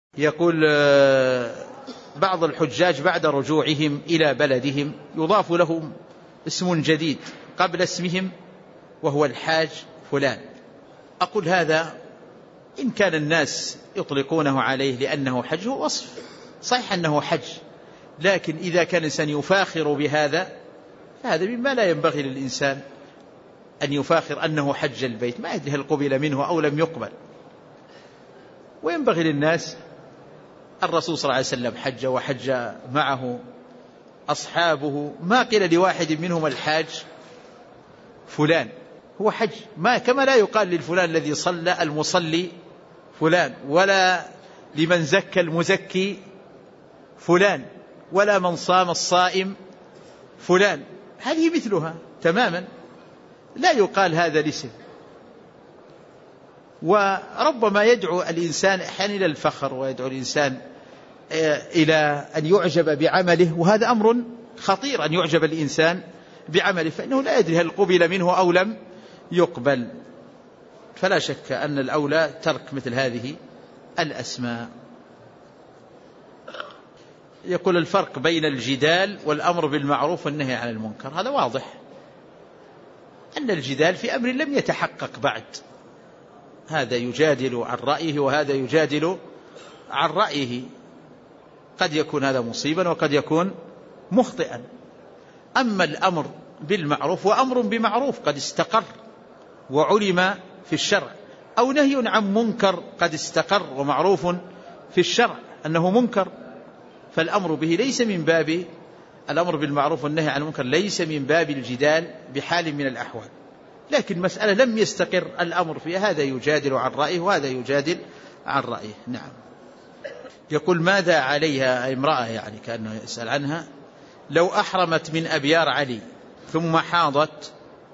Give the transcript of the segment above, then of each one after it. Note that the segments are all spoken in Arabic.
يقول بعض الحجاج بعد رجوعهم إلى بلدهم يضاف لهم اسم جديد قبل اسمهم وهو الحاج فلان. أقول هذا إن كان الناس يطلقونه عليه لأنه حج هو وصف صحيح أنه حج، لكن إذا كان الإنسان يفاخر بهذا فهذا مما لا ينبغي للإنسان أن يفاخر أنه حج البيت، ما يدري هل قبل منه أو لم يقبل. وينبغي للناس، الرسول صلى الله عليه وسلم حج وحج معه أصحابه، ما قيل لواحد منهم الحاج فلان، هو حج، ما كما لا يقال للفلان الذي صلى المصلي فلان، ولا لمن زكى المزكي فلان، ولا من صام الصائم فلان، هذه مثلها تماما، لا يقال هذا الاسم. وربما يدعو الإنسان أحيانا إلى الفخر، ويدعو الإنسان إلى أن يعجب بعمله، وهذا أمر خطير أن يعجب الإنسان بعمله، فإنه لا يدري هل قبل منه أو لم يقبل. فلا شك أن الأولى ترك مثل هذه الأسماء. يقول الفرق بين الجدال والأمر بالمعروف والنهي عن المنكر. هذا واضح أن الجدال في أمر لم يتحقق بعد، هذا يجادل عن رأيه وهذا يجادل عن رأيه، قد يكون هذا مصيبا وقد يكون مخطئا. أما الأمر بالمعروف وأمر بمعروف قد استقر وعلم في الشرع، أو نهي عن منكر قد استقر ومعروف في الشرع أنه منكر، فالأمر به ليس من باب الأمر بالمعروف والنهي عن المنكر، ليس من باب الجدال بحال من الأحوال. لكن مسألة لم يستقر الأمر فيها، هذا يجادل عن رأيه وهذا يجادل عن رأيه. نعم. يقول ماذا عليها امرأة، يعني كأنه يسأل عنها، لو أحرمت من أبيار علي ثم حاضت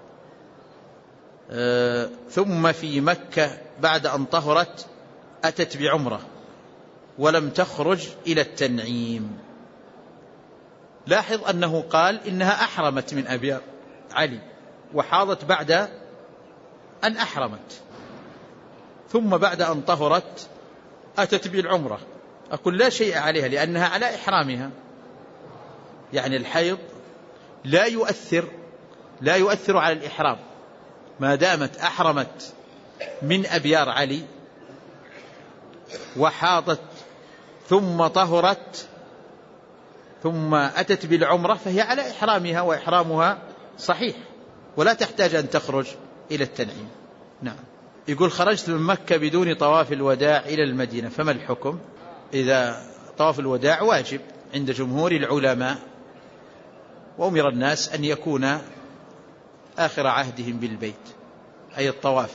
ثم في مكة بعد أن طهرت أتت بعمرة ولم تخرج إلى التنعيم. لاحظ أنه قال إنها أحرمت من أبيار علي وحاضت بعد أن أحرمت، ثم بعد أن طهرت أتت بالعمرة. أقول لا شيء عليها لأنها على إحرامها، يعني الحيض لا يؤثر على الإحرام ما دامت أحرمت من أبيار علي وحاضت ثم طهرت ثم أتت بالعمرة، فهي على إحرامها وإحرامها صحيح ولا تحتاج أن تخرج إلى التنعيم. نعم. يقول خرجت من مكة بدون طواف الوداع إلى المدينة، فما الحكم؟ إذا طواف الوداع واجب عند جمهور العلماء، وأمر الناس أن يكون آخر عهدهم بالبيت أي الطواف،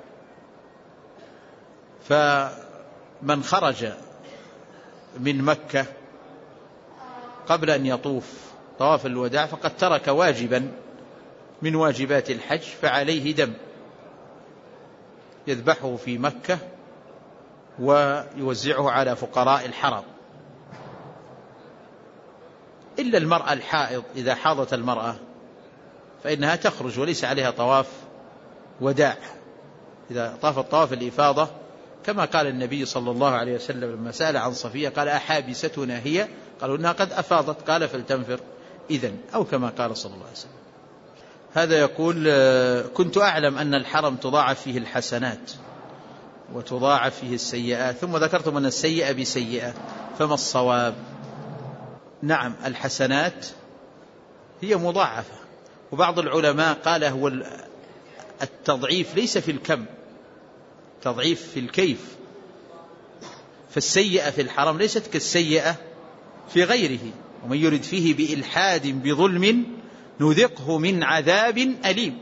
فمن خرج من مكة قبل أن يطوف طواف الوداع فقد ترك واجبا من واجبات الحج، فعليه دم يذبحه في مكة ويوزعه على فقراء الحرم، إلا المرأة الحائض. إذا حاضت المرأة فإنها تخرج وليس عليها طواف وداع، إذا طافت طواف الإفاضة كما قال النبي صلى الله عليه وسلم لما سأل عن صفية قال أحابستنا هي؟ قالوا إنها قد أفاضت، قال فلتنفر إذن، أو كما قال صلى الله عليه وسلم. هذا يقول كنت أعلم أن الحرم تضاعف فيه الحسنات وتضاعف فيه السيئات، ثم ذكرتم أن السيئة بسيئة، فما الصواب؟ نعم، الحسنات هي مضاعفة، وبعض العلماء قال هو التضعيف ليس في الكم، تضعيف في الكيف، فالسيئة في الحرم ليست كالسيئة في غيره، ومن يرد فيه بإلحاد بظلم نذقه من عذاب أليم.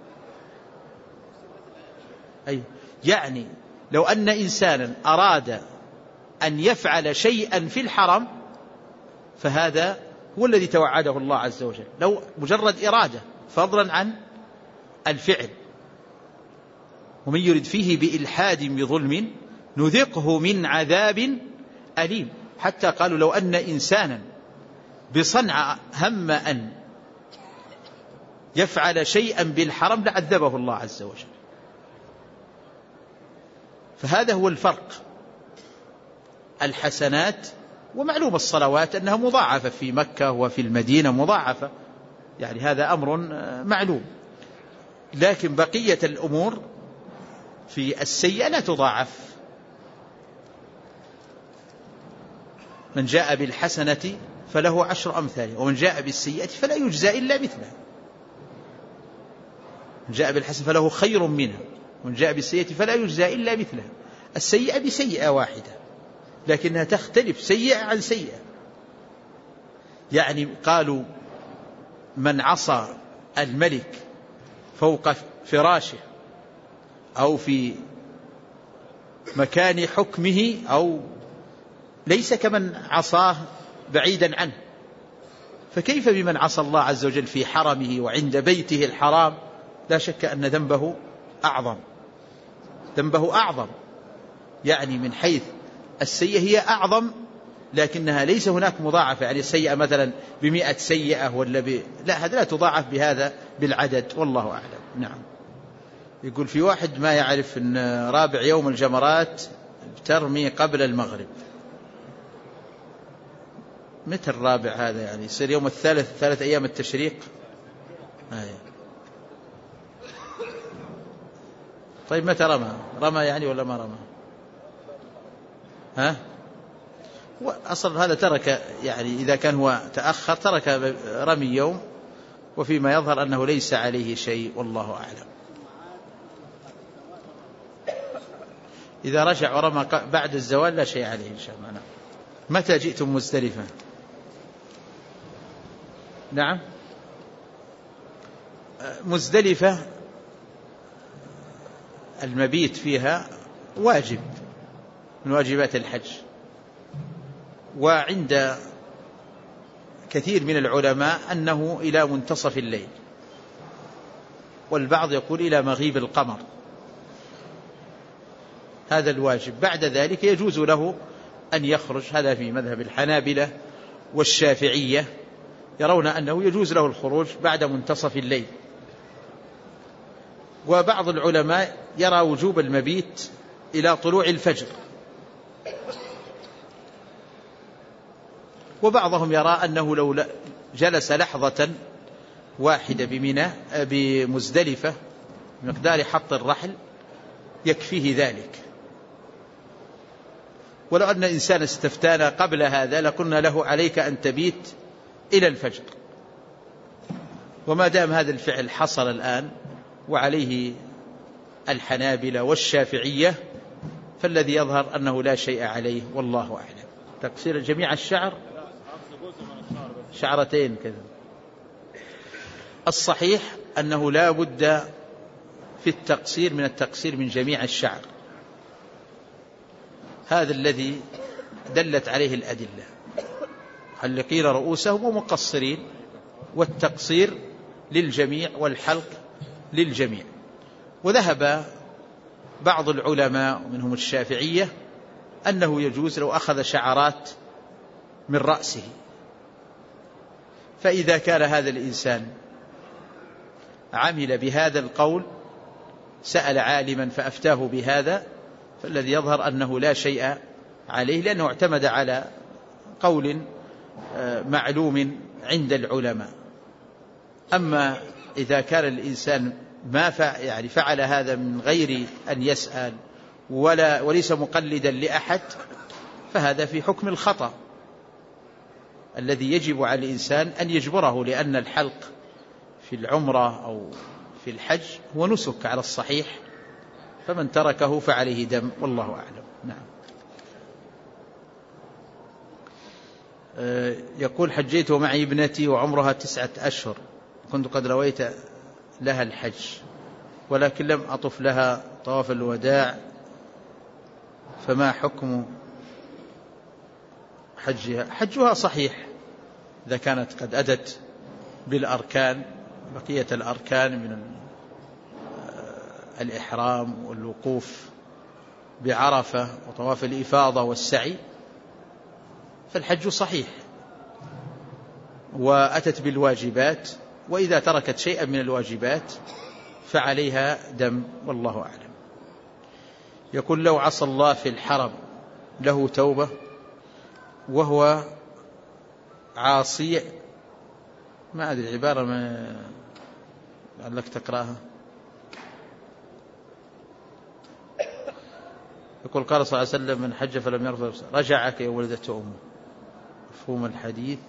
أي يعني لو أن إنسانا أراد أن يفعل شيئا في الحرم فهذا هو الذي توعده الله عز وجل، لو مجرد إرادة فضلا عن الفعل. ومن يرد فيه بإلحاد بظلم نذقه من عذاب أليم، حتى قالوا لو أن إنسانا بصنعاء هم أن يفعل شيئا بالحرم لعذبه الله عز وجل. فهذا هو الفرق الحسنات. ومعلوم الصلوات أنها مضاعفة في مكة وفي المدينة مضاعفة، يعني هذا أمر معلوم. لكن بقية الأمور في السيئة لا تضاعف. من جاء بالحسنة فله 10 أمثالها، ومن جاء بالسيئة فلا يجزى إلا مثلها. من جاء بالحسنة فله خير منها، ومن جاء بالسيئة فلا يجزى إلا مثلها. السيئة بسيئة واحدة، لكنها تختلف سيئة عن سيئة. يعني قالوا من عصى الملك فوق فراشه أو في مكان حكمه أو ليس كمن عصاه بعيدا عنه، فكيف بمن عصى الله عز وجل في حرمه وعند بيته الحرام؟ لا شك أن ذنبه أعظم. يعني من حيث السيئة هي أعظم، لكنها ليس هناك مضاعفة. يعني السيئة مثلا 100 سيئة لا، هذا لا تضاعف بهذا بالعدد، والله أعلم. نعم. يقول في واحد ما يعرف أن رابع يوم الجمرات ترمي قبل المغرب. متى الرابع هذا؟ يعني يصير يوم الثالث، 3 أيام التشريق. طيب متى رمى يعني ولا ما رمى؟ أصلا هذا ترك، يعني إذا كان هو تأخر ترك رمي يوم، وفيما يظهر أنه ليس عليه شيء، والله أعلم. إذا رجع ورمى بعد الزوال لا شيء عليه إن شاء الله. متى جئتم مزدلفة؟ نعم، مزدلفة المبيت فيها واجب من واجبات الحج، وعند كثير من العلماء أنه إلى منتصف الليل، والبعض يقول إلى مغيب القمر. هذا الواجب. بعد ذلك يجوز له أن يخرج. هذا في مذهب الحنابلة والشافعية، يرون أنه يجوز له الخروج بعد منتصف الليل. وبعض العلماء يرى وجوب المبيت إلى طلوع الفجر، وبعضهم يرى أنه لو جلس لحظة واحدة بمزدلفة بمقدار حط الرحل يكفيه ذلك. ولو أن إنسان استفتانا قبل هذا لقلنا له عليك أن تبيت إلى الفجر، وما دام هذا الفعل حصل الآن وعليه الحنابلة والشافعية، فالذي يظهر أنه لا شيء عليه، والله أعلم. تقصير جميع الشعر، شعرتين كذا. الصحيح أنه لا بد في التقصير من التقصير من جميع الشعر، هذا الذي دلت عليه الأدلة. حلقين رؤوسهم ومقصرين، والتقصير للجميع والحلق للجميع. وذهب بعض العلماء منهم الشافعية أنه يجوز لو أخذ شعرات من رأسه. فإذا كان هذا الإنسان عمل بهذا القول، سأل عالما فأفتاه بهذا، فالذي يظهر أنه لا شيء عليه، لأنه اعتمد على قول معلوم عند العلماء. أما إذا كان الإنسان ما فعل هذا من غير أن يسأل وليس مقلدا لأحد، فهذا في حكم الخطأ الذي يجب على الإنسان أن يجبره، لأن الحلق في العمرة أو في الحج هو نسك على الصحيح، فمن تركه فعليه دم، والله أعلم. نعم. يقول حجيت معي ابنتي وعمرها 9 أشهر، كنت قد رويت لها الحج، ولكن لم أطف لها طواف الوداع، فما حكم حجها؟ حجها صحيح إذا كانت قد أدت بالأركان، بقية الأركان من الإحرام والوقوف بعرفة وطواف الإفاضة والسعي، فالحج صحيح وأتت بالواجبات. وإذا تركت شيئا من الواجبات فعليها دم، والله أعلم. يقول لو عصى الله في الحرم له توبة؟ وهو عاصي. ما أدري العبارة ما لعلك تقرأها. يقول قال صلى الله عليه وسلم من حج فلم يرفث رجعك يا ولدته أمه. مفهوم الحديث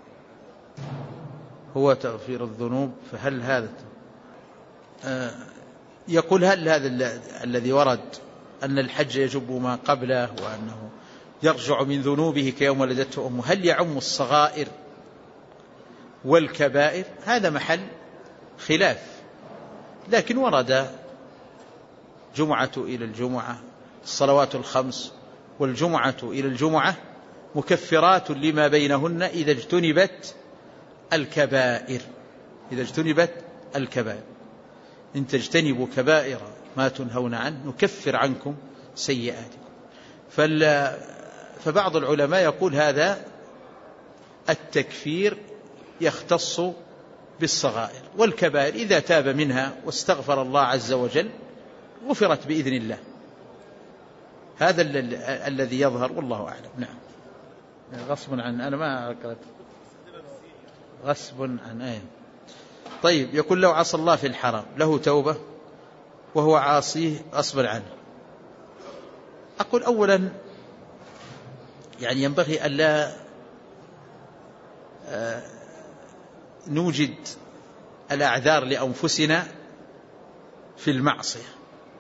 هو تغفير الذنوب، فهل هذا يقول هل هذا الذي ورد أن الحج يجب ما قبله وأنه يرجع من ذنوبه كيوم ولدته أمه، هل يعم الصغائر والكبائر؟ هذا محل خلاف، لكن ورد جمعة إلى الجمعة، الصلوات الخمس والجمعة إلى الجمعة مكفرات لما بينهن إذا اجتنبت الكبائر. إذا اجتنبت الكبائر، إن تجتنبوا كبائر ما تنهون عنه نكفر عنكم سيئاتكم. فبعض العلماء يقول هذا التكفير يختص بالصغائر، والكبائر إذا تاب منها واستغفر الله عز وجل غفرت بإذن الله. هذا الذي يظهر والله أعلم. نعم. غصب عن أنا ما أقرأت غصب عن أين. طيب يقول لو عصى الله في الحرام له توبة وهو عاصيه غصبا عنه. أقول أولا يعني ينبغي ألا نوجد الأعذار لأنفسنا في المعصية.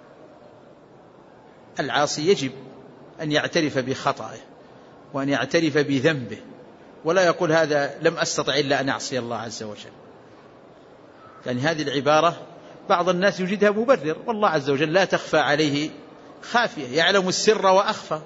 العاصي يجب أن يعترف بخطأه وأن يعترف بذنبه، ولا يقول هذا لم أستطع إلا أن أعصي الله عز وجل. يعني هذه العبارة بعض الناس يجدها مبرر، والله عز وجل لا تخفى عليه خافية، يعلم السر وأخفى.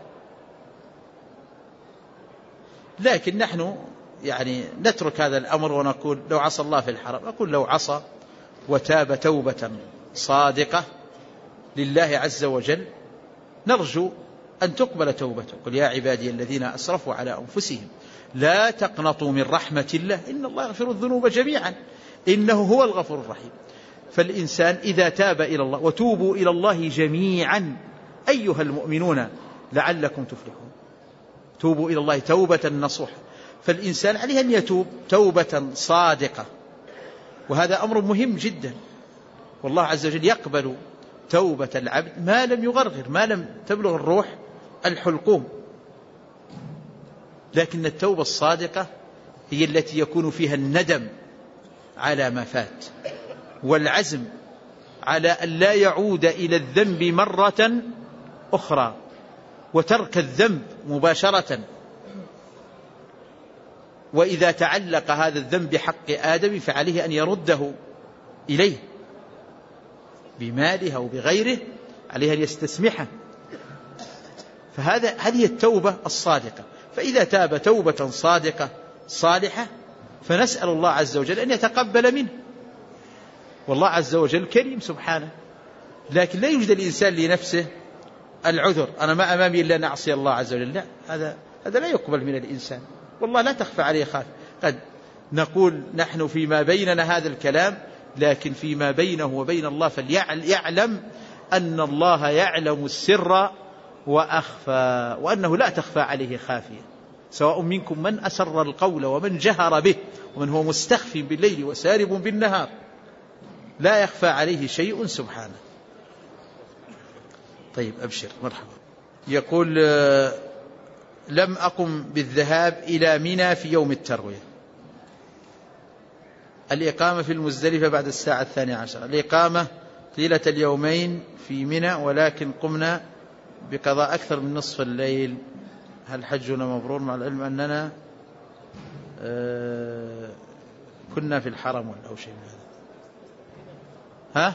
لكن نحن يعني نترك هذا الأمر ونقول لو عصى الله في الحرام. أقول لو عصى وتاب توبة صادقة لله عز وجل نرجو أن تقبل توبته. قل يا عبادي الذين أسرفوا على أنفسهم لا تقنطوا من رحمة الله إن الله يغفر الذنوب جميعا إنه هو الغفور الرحيم. فالإنسان إذا تاب إلى الله، وتوبوا إلى الله جميعا أيها المؤمنون لعلكم تفلحون، توبوا إلى الله توبة نصوحا. فالإنسان عليه أن يتوب توبة صادقة، وهذا أمر مهم جدا. والله عز وجل يقبل توبة العبد ما لم يغرغر، ما لم تبلغ الروح الحلقوم. لكن التوبة الصادقة هي التي يكون فيها الندم على ما فات والعزم على أن لا يعود إلى الذنب مرة أخرى، وترك الذنب مباشرة. وإذا تعلق هذا الذنب بحق آدم فعليه أن يرده إليه بماله أو بغيره، عليه أن يستسمحه. هذه التوبة الصادقة. فإذا تاب توبة صادقة صالحة فنسأل الله عز وجل أن يتقبل منه، والله عز وجل كريم سبحانه. لكن لا يوجد الإنسان لنفسه العذر، أنا ما أمامي إلا أن أعصي الله عز وجل. لا، هذا لا يقبل من الإنسان، والله لا تخفى عليه خافية. قد نقول نحن فيما بيننا هذا الكلام، لكن فيما بينه وبين الله فليعلم أن الله يعلم السر وأخفى، وأنه لا تخفى عليه خافية. سواء منكم من أسر القول ومن جهر به ومن هو مستخف بالليل وسارب بالنهار، لا يخفى عليه شيء سبحانه. طيب أبشر مرحبا. يقول لم أقم بالذهاب إلى منى في يوم التروية. الإقامة في المزدلفة بعد الساعة 12. الإقامة طيلة اليومين في منى، ولكن قمنا بقضاء أكثر من نصف الليل. هل حجنا مبرور مع العلم أننا كنا في الحرم ولا شيء من هذا؟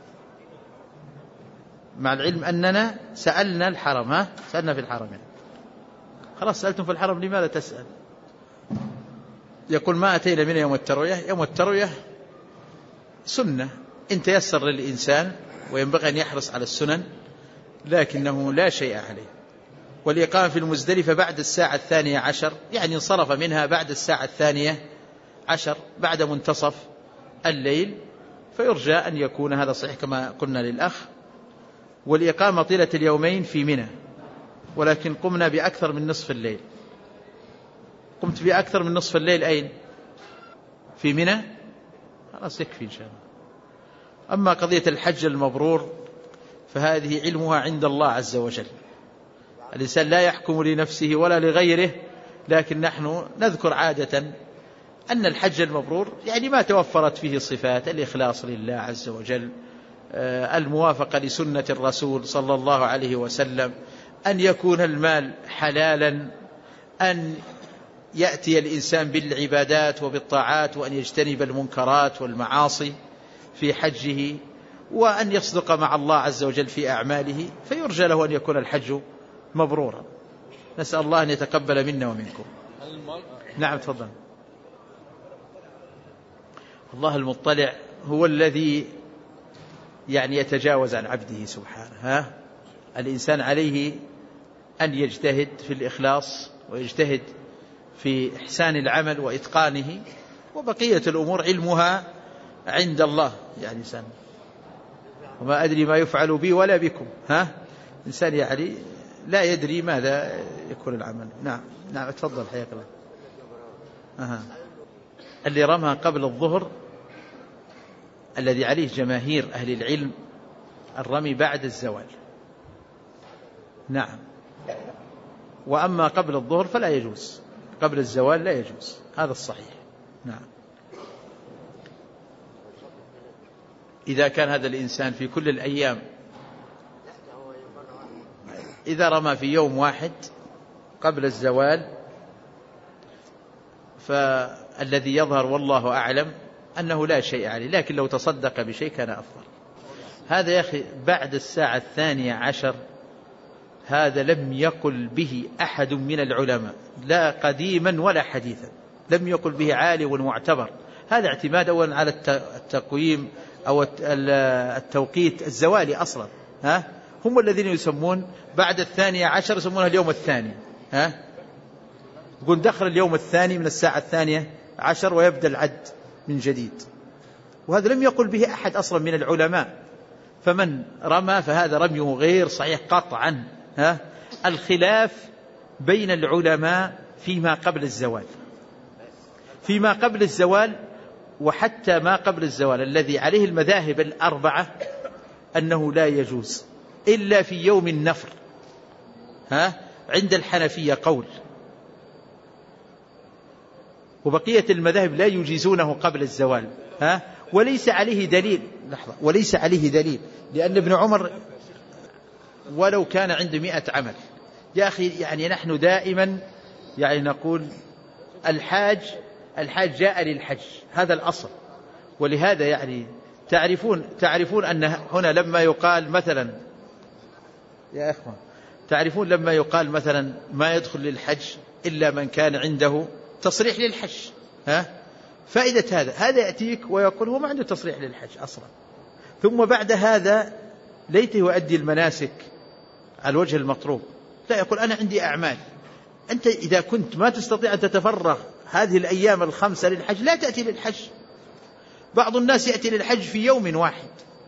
مع العلم أننا سألنا الحرم. سألنا في الحرم يعني. خلاص سألتم في الحرم لماذا تسأل؟ يقول ما أتينا من يوم التروية. يوم التروية سنة إن تيسر للإنسان، وينبغي أن يحرص على السنن، لكنه لا شيء عليه. والإقامة في المزدلفة بعد الساعة 12، يعني انصرف منها بعد الساعة 12 بعد منتصف الليل، فيرجى أن يكون هذا صحيح كما قلنا للأخ. والإقامة طيلة اليومين في منى، ولكن قمنا بأكثر من نصف الليل. قمت بأكثر من نصف الليل أين؟ في منى؟ خلاص يكفي إن شاء الله. أما قضية الحج المبرور فهذه علمها عند الله عز وجل. الإنسان لا يحكم لنفسه ولا لغيره، لكن نحن نذكر عادة أن الحج المبرور يعني ما توفرت فيه صفات الإخلاص لله عز وجل، الموافقة لسنة الرسول صلى الله عليه وسلم، أن يكون المال حلالا، أن يأتي الإنسان بالعبادات وبالطاعات، وأن يجتنب المنكرات والمعاصي في حجه، وأن يصدق مع الله عز وجل في أعماله، فيرجى له أن يكون الحج مبرورا. نسأل الله أن يتقبل منا ومنكم. نعم تفضل. الله المطلع هو الذي يعني يتجاوز عن عبده سبحانه. الإنسان عليه أن يجتهد في الإخلاص ويجتهد في إحسان العمل وإتقانه، وبقية الأمور علمها عند الله. يعني إنسان وما أدري ما يفعل بي ولا بكم. إنسان يعني لا يدري ماذا يكون العمل. نعم تفضل حياك الله. اللي رمى قبل الظهر الذي عليه جماهير أهل العلم الرمي بعد الزوال. نعم. وأما قبل الظهر فلا يجوز، قبل الزوال لا يجوز، هذا الصحيح. نعم. إذا كان هذا الإنسان في كل الأيام، إذا رمى في يوم واحد قبل الزوال فالذي يظهر والله أعلم أنه لا شيء عليه، لكن لو تصدق بشيء كان أفضل. هذا يا أخي بعد الساعة 12 هذا لم يقل به أحد من العلماء لا قديما ولا حديثا، لم يقل به عالي ومعتبر. هذا اعتماد أولا على التقويم أو التوقيت الزوالي أصلا. هم الذين يسمون بعد 12 يسمونها اليوم الثاني. يقول دخل اليوم الثاني من الساعة 12 ويبدأ العد من جديد، وهذا لم يقل به أحد أصلا من العلماء. فمن رمى فهذا رميه غير صحيح قطعا. الخلاف بين العلماء فيما قبل الزوال، فيما قبل الزوال وحتى ما قبل الزوال الذي عليه المذاهب الأربعة أنه لا يجوز إلا في يوم النفر. عند الحنفية قول، وبقية المذاهب لا يجيزونه قبل الزوال. وليس عليه دليل، لحظة، وليس عليه دليل، لأن ابن عمر ولو كان عنده 100 عمل. يا أخي يعني نحن دائما يعني نقول الحاج جاء للحج، هذا الأصل. ولهذا يعني تعرفون أن هنا لما يقال مثلا يا إخوان، تعرفون لما يقال مثلا ما يدخل للحج إلا من كان عنده تصريح للحج. فائدة هذا يأتيك ويقول هو ما عنده تصريح للحج أصلا، ثم بعد هذا ليته يؤدي المناسك على الوجه المطلوب. لا، يقول أنا عندي أعمال. أنت إذا كنت ما تستطيع أن تتفرغ هذه الأيام 5 للحج لا تأتي للحج. بعض الناس يأتي للحج في يوم واحد،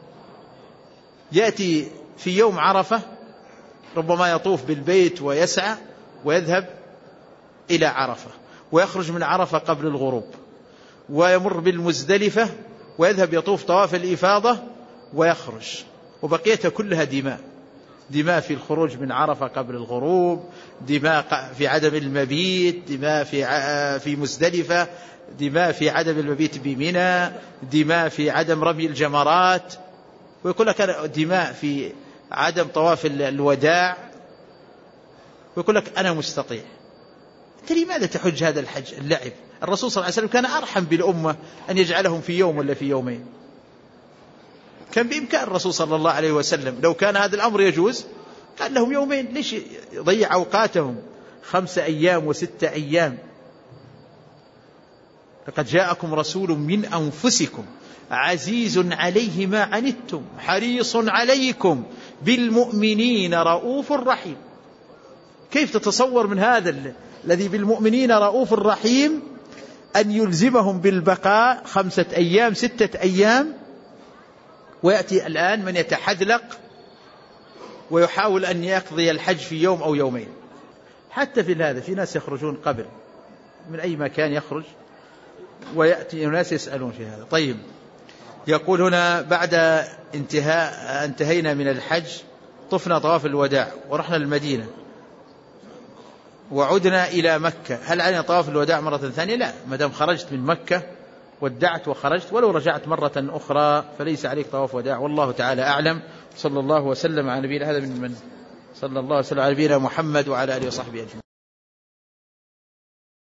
يأتي في يوم عرفة ربما يطوف بالبيت ويسعى ويذهب إلى عرفة، ويخرج من عرفة قبل الغروب، ويمر بالمزدلفة ويذهب يطوف طواف الإفاضة ويخرج، وبقيتها كلها دماء في الخروج من عرفة قبل الغروب، دماء في عدم المبيت، دماء في مزدلفة، دماء في عدم المبيت بمنى، دماء في عدم رمي الجمرات، ويقول لك دماء في عدم طواف الوداع، ويقول لك أنا مستطيع. أنت لماذا تحج هذا الحج اللعب؟ الرسول صلى الله عليه وسلم كان أرحم بالأمة أن يجعلهم في يوم ولا في يومين. كان بإمكان الرسول صلى الله عليه وسلم لو كان هذا الأمر يجوز قال لهم يومين، ليش يضيع أوقاتهم 5 أيام و6 أيام؟ لقد جاءكم رسول من أنفسكم عزيز عليه ما عنتم حريص عليكم بالمؤمنين رؤوف رحيم. كيف تتصور من هذا الذي بالمؤمنين رؤوف رحيم أن يلزمهم بالبقاء 5 أيام 6 أيام، ويأتي الآن من يتحذلق ويحاول أن يقضي الحج في يوم أو يومين. حتى في هذا في ناس يخرجون قبل، من أي مكان يخرج ويأتي ناس يسألون في هذا. طيب، يقول هنا بعد انتهينا من الحج طفنا طواف الوداع ورحنا المدينة وعدنا إلى مكة، هل علينا طواف الوداع مرة ثانية؟ لا، ما دام خرجت من مكة ودعت وخرجت، ولو رجعت مرة أخرى فليس عليك طواف وداع، والله تعالى أعلم. صلى الله وسلم على نبينا محمد وعلى آله وصحبه أجمعين.